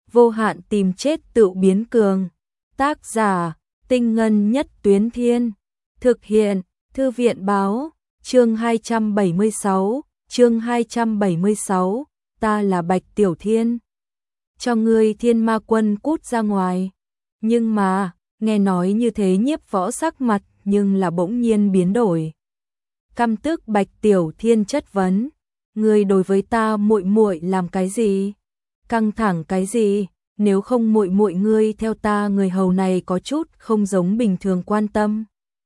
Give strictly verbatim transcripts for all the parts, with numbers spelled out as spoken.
vô hạn tìm chết tự biến cường. Tác giả, Tinh Ngân Nhất Tuyến Thiên. Thực hiện, Thư viện Báo. Chương hai trăm bảy mươi sáu, chương hai trăm bảy mươi sáu, ta là Bạch Tiểu Thiên. Cho ngươi Thiên Ma Quân cút ra ngoài. Nhưng mà, nghe nói như thế Nhiếp Võ sắc mặt nhưng là bỗng nhiên biến đổi. Căm tức Bạch Tiểu Thiên chất vấn, ngươi đối với ta muội muội làm cái gì? Căng thẳng cái gì? Nếu không muội muội ngươi theo ta, người hầu này có chút không giống bình thường quan tâm.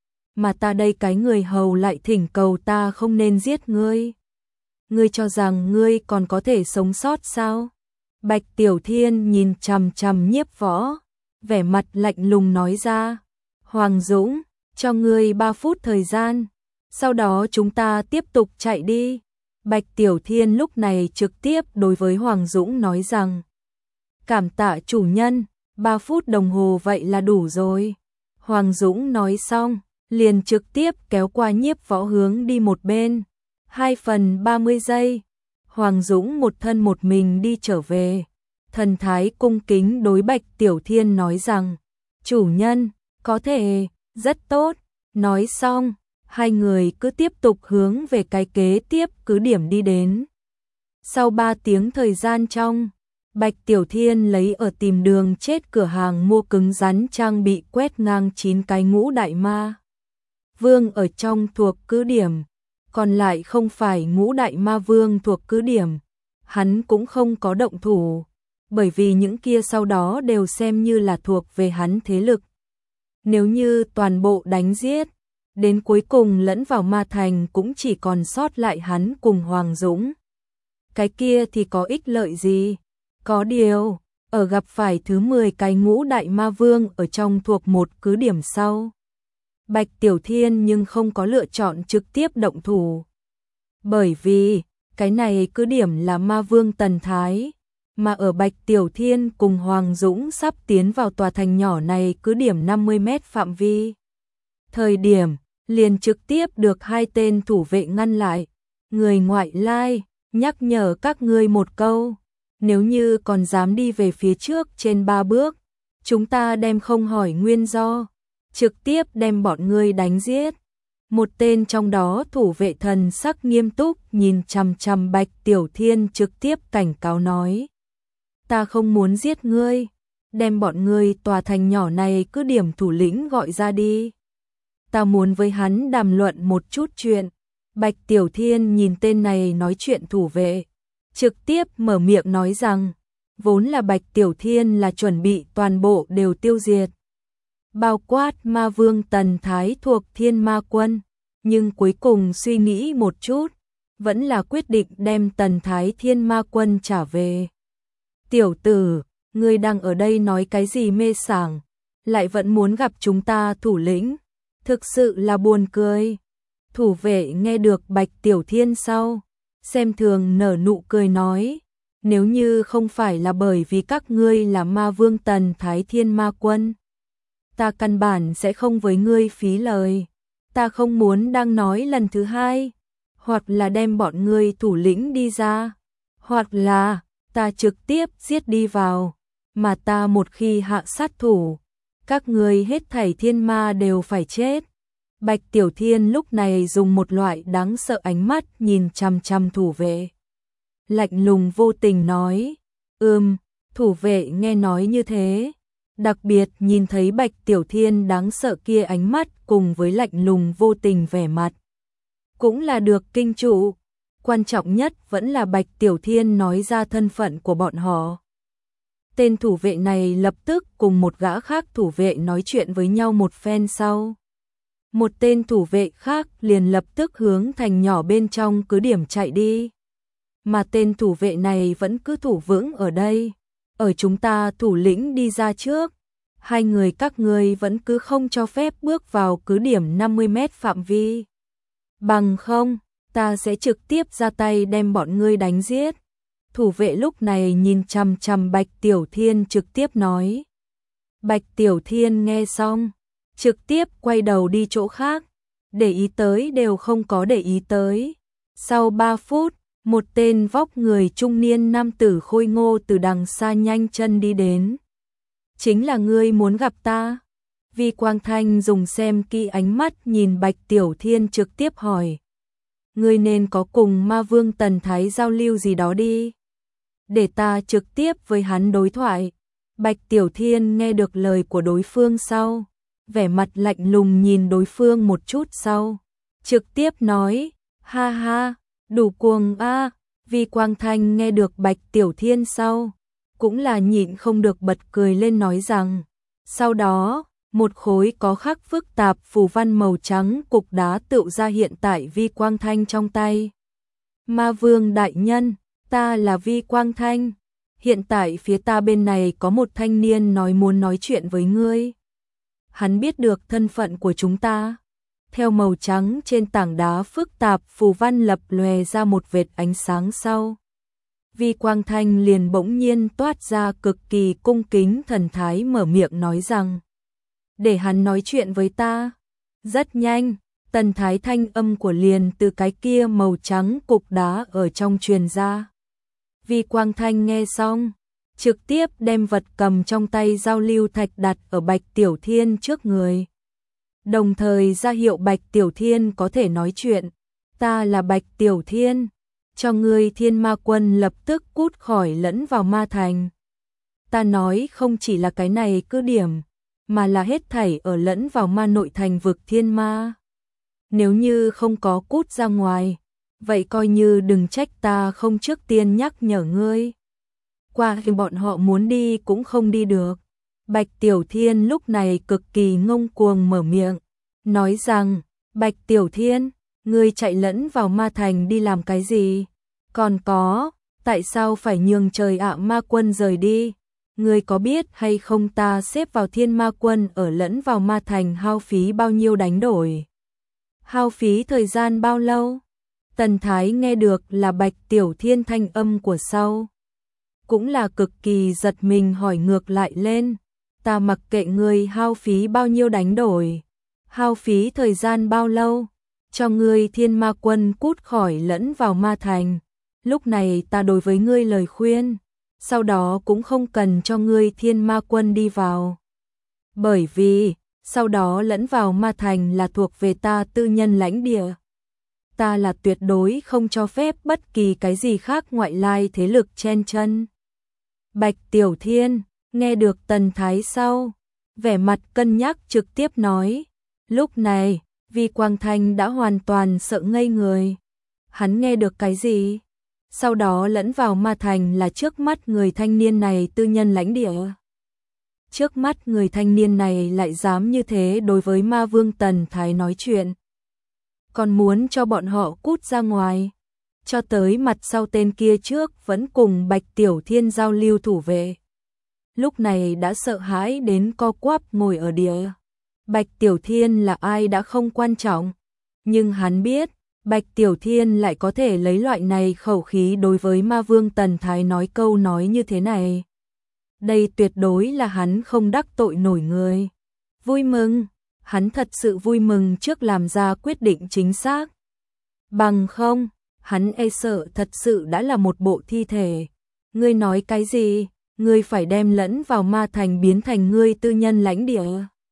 Mà ta đây cái người hầu lại thỉnh cầu ta không nên giết ngươi. Ngươi cho rằng ngươi còn có thể sống sót sao? Bạch Tiểu Thiên nhìn chằm chằm Nhiếp Võ, vẻ mặt lạnh lùng nói ra, Hoàng Dũng, cho ngươi ba phút thời gian, sau đó chúng ta tiếp tục chạy đi. Bạch Tiểu Thiên lúc này trực tiếp đối với Hoàng Dũng nói rằng, cảm tạ chủ nhân, ba phút đồng hồ vậy là đủ rồi. Hoàng Dũng nói xong, liền trực tiếp kéo qua Nhiếp Võ hướng đi một bên. Hai phần ba mươi giây, Hoàng Dũng một thân một mình đi trở về. Thần thái cung kính đối Bạch Tiểu Thiên nói rằng, chủ nhân, có thể, rất tốt. Nói xong, hai người cứ tiếp tục hướng về cái kế tiếp cứ điểm đi đến. Sau ba tiếng thời gian trong, Bạch Tiểu Thiên lấy ở tìm đường chết cửa hàng mua cứng rắn trang bị quét ngang chín cái ngũ đại ma vương ở trong thuộc cứ điểm, còn lại không phải ngũ đại ma vương thuộc cứ điểm, hắn cũng không có động thủ, bởi vì những kia sau đó đều xem như là thuộc về hắn thế lực. Nếu như toàn bộ đánh giết, đến cuối cùng lẫn vào ma thành cũng chỉ còn sót lại hắn cùng Hoàng Dũng. Cái kia thì có ích lợi gì? Có điều, ở gặp phải thứ mười cái ngũ đại ma vương ở trong thuộc một cứ điểm sau, Bạch Tiểu Thiên nhưng không có lựa chọn trực tiếp động thủ. Bởi vì, cái này cứ điểm là ma vương tần thái, mà ở Bạch Tiểu Thiên cùng Hoàng Dũng sắp tiến vào tòa thành nhỏ này cứ điểm năm mươi mét phạm vi. Thời điểm, liền trực tiếp được hai tên thủ vệ ngăn lại. Người ngoại lai, nhắc nhở các ngươi một câu, nếu như còn dám đi về phía trước trên ba bước, chúng ta đem không hỏi nguyên do, trực tiếp đem bọn ngươi đánh giết. Một tên trong đó thủ vệ thần sắc nghiêm túc nhìn chằm chằm Bạch Tiểu Thiên trực tiếp cảnh cáo nói, ta không muốn giết ngươi, đem bọn ngươi tòa thành nhỏ này cứ điểm thủ lĩnh gọi ra đi. Ta muốn với hắn đàm luận một chút chuyện. Bạch Tiểu Thiên nhìn tên này nói chuyện thủ vệ, trực tiếp mở miệng nói rằng, vốn là Bạch Tiểu Thiên là chuẩn bị toàn bộ đều tiêu diệt, bao quát ma vương tần thái thuộc Thiên Ma Quân, nhưng cuối cùng suy nghĩ một chút, vẫn là quyết định đem tần thái Thiên Ma Quân trả về. Tiểu tử, ngươi đang ở đây nói cái gì mê sảng, lại vẫn muốn gặp chúng ta thủ lĩnh, thực sự là buồn cười. Thủ vệ nghe được Bạch Tiểu Thiên sau, xem thường nở nụ cười nói, nếu như không phải là bởi vì các ngươi là ma vương tần thái Thiên Ma Quân, ta căn bản sẽ không với ngươi phí lời. Ta không muốn đang nói lần thứ hai, hoặc là đem bọn ngươi thủ lĩnh đi ra, hoặc là ta trực tiếp giết đi vào, mà ta một khi hạ sát thủ, các ngươi hết thảy thiên ma đều phải chết. Bạch Tiểu Thiên lúc này dùng một loại đáng sợ ánh mắt nhìn chằm chằm thủ vệ, lạnh lùng vô tình nói, ừm. Thủ vệ nghe nói như thế, đặc biệt nhìn thấy Bạch Tiểu Thiên đáng sợ kia ánh mắt cùng với lạnh lùng vô tình vẻ mặt, cũng là được kinh trụ. Quan trọng nhất vẫn là Bạch Tiểu Thiên nói ra thân phận của bọn họ. Tên thủ vệ này lập tức cùng một gã khác thủ vệ nói chuyện với nhau một phen sau. Một tên thủ vệ khác liền lập tức hướng thành nhỏ bên trong cứ điểm chạy đi. Mà tên thủ vệ này vẫn cứ thủ vững ở đây. Ở chúng ta thủ lĩnh đi ra trước, hai người các ngươi vẫn cứ không cho phép bước vào cứ điểm năm mươi mét phạm vi. Bằng không, ta sẽ trực tiếp ra tay đem bọn ngươi đánh giết. Thủ vệ lúc này nhìn chằm chằm Bạch Tiểu Thiên trực tiếp nói. Bạch Tiểu Thiên nghe xong, trực tiếp quay đầu đi chỗ khác, để ý tới đều không có để ý tới. Sau ba phút, Một tên vóc người trung niên nam tử khôi ngô từ đằng xa nhanh chân đi đến. Chính là ngươi muốn gặp ta? Vi Quang Thanh dùng xem kỹ ánh mắt nhìn Bạch Tiểu Thiên trực tiếp hỏi. Ngươi nên có cùng Ma Vương Tần Thái giao lưu gì đó đi. Để ta trực tiếp với hắn đối thoại. Bạch Tiểu Thiên nghe được lời của đối phương sau, vẻ mặt lạnh lùng nhìn đối phương một chút sau, trực tiếp nói, ha ha, đủ cuồng a. Vi Quang Thanh nghe được Bạch Tiểu Thiên sau, cũng là nhịn không được bật cười lên nói rằng, sau đó, một khối có khắc phức tạp phù văn màu trắng cục đá tựu ra hiện tại Vi Quang Thanh trong tay. Ma Vương đại nhân, ta là Vi Quang Thanh. Hiện tại phía ta bên này có một thanh niên nói muốn nói chuyện với ngươi. Hắn biết được thân phận của chúng ta. Theo màu trắng trên tảng đá phức tạp phù văn lập lòe ra một vệt ánh sáng sau. Vi Quang Thanh liền bỗng nhiên toát ra cực kỳ cung kính thần thái mở miệng nói rằng. Để hắn nói chuyện với ta. Rất nhanh, tần thái thanh âm của liền từ cái kia màu trắng cục đá ở trong truyền ra. Vi Quang Thanh nghe xong, trực tiếp đem vật cầm trong tay giao lưu thạch đặt ở Bạch Tiểu Thiên trước người. Đồng thời ra hiệu Bạch Tiểu Thiên có thể nói chuyện. Ta là Bạch Tiểu Thiên, cho ngươi Thiên Ma Quân lập tức cút khỏi lẫn vào ma thành. Ta nói không chỉ là cái này cứ điểm, mà là hết thảy ở lẫn vào ma nội thành vực thiên ma. Nếu như không có cút ra ngoài, vậy coi như đừng trách ta không trước tiên nhắc nhở ngươi. Qua khi bọn họ muốn đi cũng không đi được. Bạch Tiểu Thiên lúc này cực kỳ ngông cuồng mở miệng, nói rằng, Bạch Tiểu Thiên, ngươi chạy lẫn vào ma thành đi làm cái gì? Còn có, tại sao phải nhường trời ạ ma quân rời đi? Ngươi có biết hay không ta xếp vào thiên ma quân ở lẫn vào ma thành hao phí bao nhiêu đánh đổi? Hao phí thời gian bao lâu? Tần Thái nghe được là Bạch Tiểu Thiên thanh âm của sau. Cũng là cực kỳ giật mình hỏi ngược lại lên. Ta mặc kệ ngươi hao phí bao nhiêu đánh đổi. Hao phí thời gian bao lâu? Cho ngươi thiên ma quân cút khỏi lẫn vào ma thành. Lúc này ta đối với ngươi lời khuyên. Sau đó cũng không cần cho ngươi thiên ma quân đi vào. Bởi vì, sau đó lẫn vào ma thành là thuộc về ta tư nhân lãnh địa. Ta là tuyệt đối không cho phép bất kỳ cái gì khác ngoại lai thế lực chen chân. Bạch Tiểu Thiên, nghe được Tần Thái sau, vẻ mặt cân nhắc trực tiếp nói. Lúc này, Vi Quang Thanh đã hoàn toàn sợ ngây người. Hắn nghe được cái gì? Sau đó lẫn vào ma thành là trước mắt người thanh niên này tư nhân lãnh địa. Trước mắt người thanh niên này lại dám như thế đối với Ma Vương Tần Thái nói chuyện. Còn muốn cho bọn họ cút ra ngoài. Cho tới mặt sau tên kia trước vẫn cùng Bạch Tiểu Thiên giao lưu thủ vệ. Lúc này đã sợ hãi đến co quắp ngồi ở địa. Bạch Tiểu Thiên là ai đã không quan trọng. Nhưng hắn biết, Bạch Tiểu Thiên lại có thể lấy loại này khẩu khí đối với Ma Vương Tần Thái nói câu nói như thế này. Đây tuyệt đối là hắn không đắc tội nổi người. Vui mừng, hắn thật sự vui mừng trước làm ra quyết định chính xác. Bằng không, hắn e sợ thật sự đã là một bộ thi thể. Ngươi nói cái gì? Ngươi phải đem lẫn vào ma thành biến thành ngươi tư nhân lãnh địa.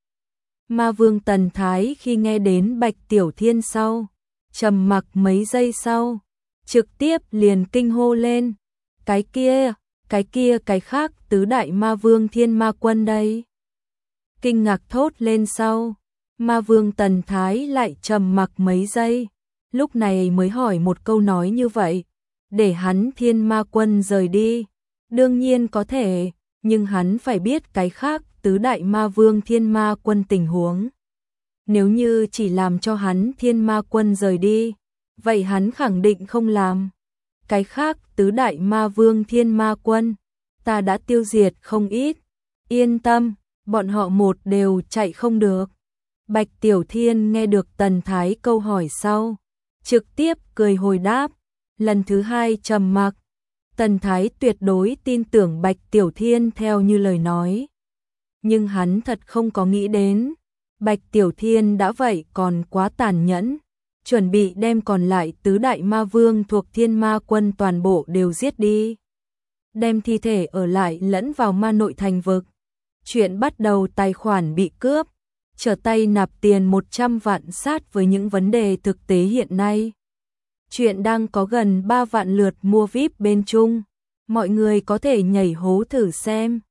Ma Vương Tần Thái khi nghe đến Bạch Tiểu Thiên sau, trầm mặc mấy giây sau, trực tiếp liền kinh hô lên. Cái kia, cái kia cái khác tứ đại ma vương thiên ma quân đây. Kinh ngạc thốt lên sau, Ma Vương Tần Thái lại trầm mặc mấy giây, lúc này mới hỏi một câu nói như vậy. Để hắn thiên ma quân rời đi, đương nhiên có thể, nhưng hắn phải biết cái khác tứ đại ma vương thiên ma quân tình huống. Nếu như chỉ làm cho hắn thiên ma quân rời đi, vậy hắn khẳng định không làm. Cái khác tứ đại ma vương thiên ma quân, ta đã tiêu diệt không ít. Yên tâm, bọn họ một đều chạy không được. Bạch Tiểu Thiên nghe được Tần Thái câu hỏi sau, trực tiếp cười hồi đáp. Lần thứ hai trầm mặc. Tần Thái tuyệt đối tin tưởng Bạch Tiểu Thiên theo như lời nói. Nhưng hắn thật không có nghĩ đến, Bạch Tiểu Thiên đã vậy còn quá tàn nhẫn. chuẩn bị đem còn lại tứ đại ma vương thuộc Thiên Ma Quân toàn bộ đều giết đi. Đem thi thể ở lại lẫn vào ma nội thành vực. Chuyện bắt đầu tài khoản bị cướp, trở tay nạp tiền một trăm vạn sát với những vấn đề thực tế hiện nay. Chuyện đang có gần ba vạn lượt mua vi ai pi bên Trung, mọi người có thể nhảy hố thử xem.